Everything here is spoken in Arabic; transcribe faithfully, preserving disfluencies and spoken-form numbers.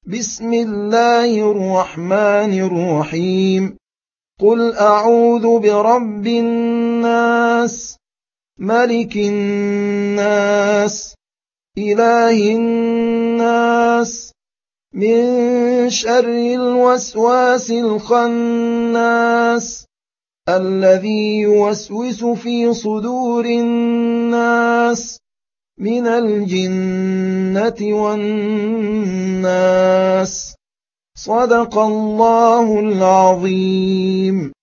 بسم الله الرحمن الرحيم قل أعوذ برب الناس ملك الناس إله الناس من شر الوسواس الخناس الذي يوسوس في صدور الناس من الجنة والناس صدق الله العظيم.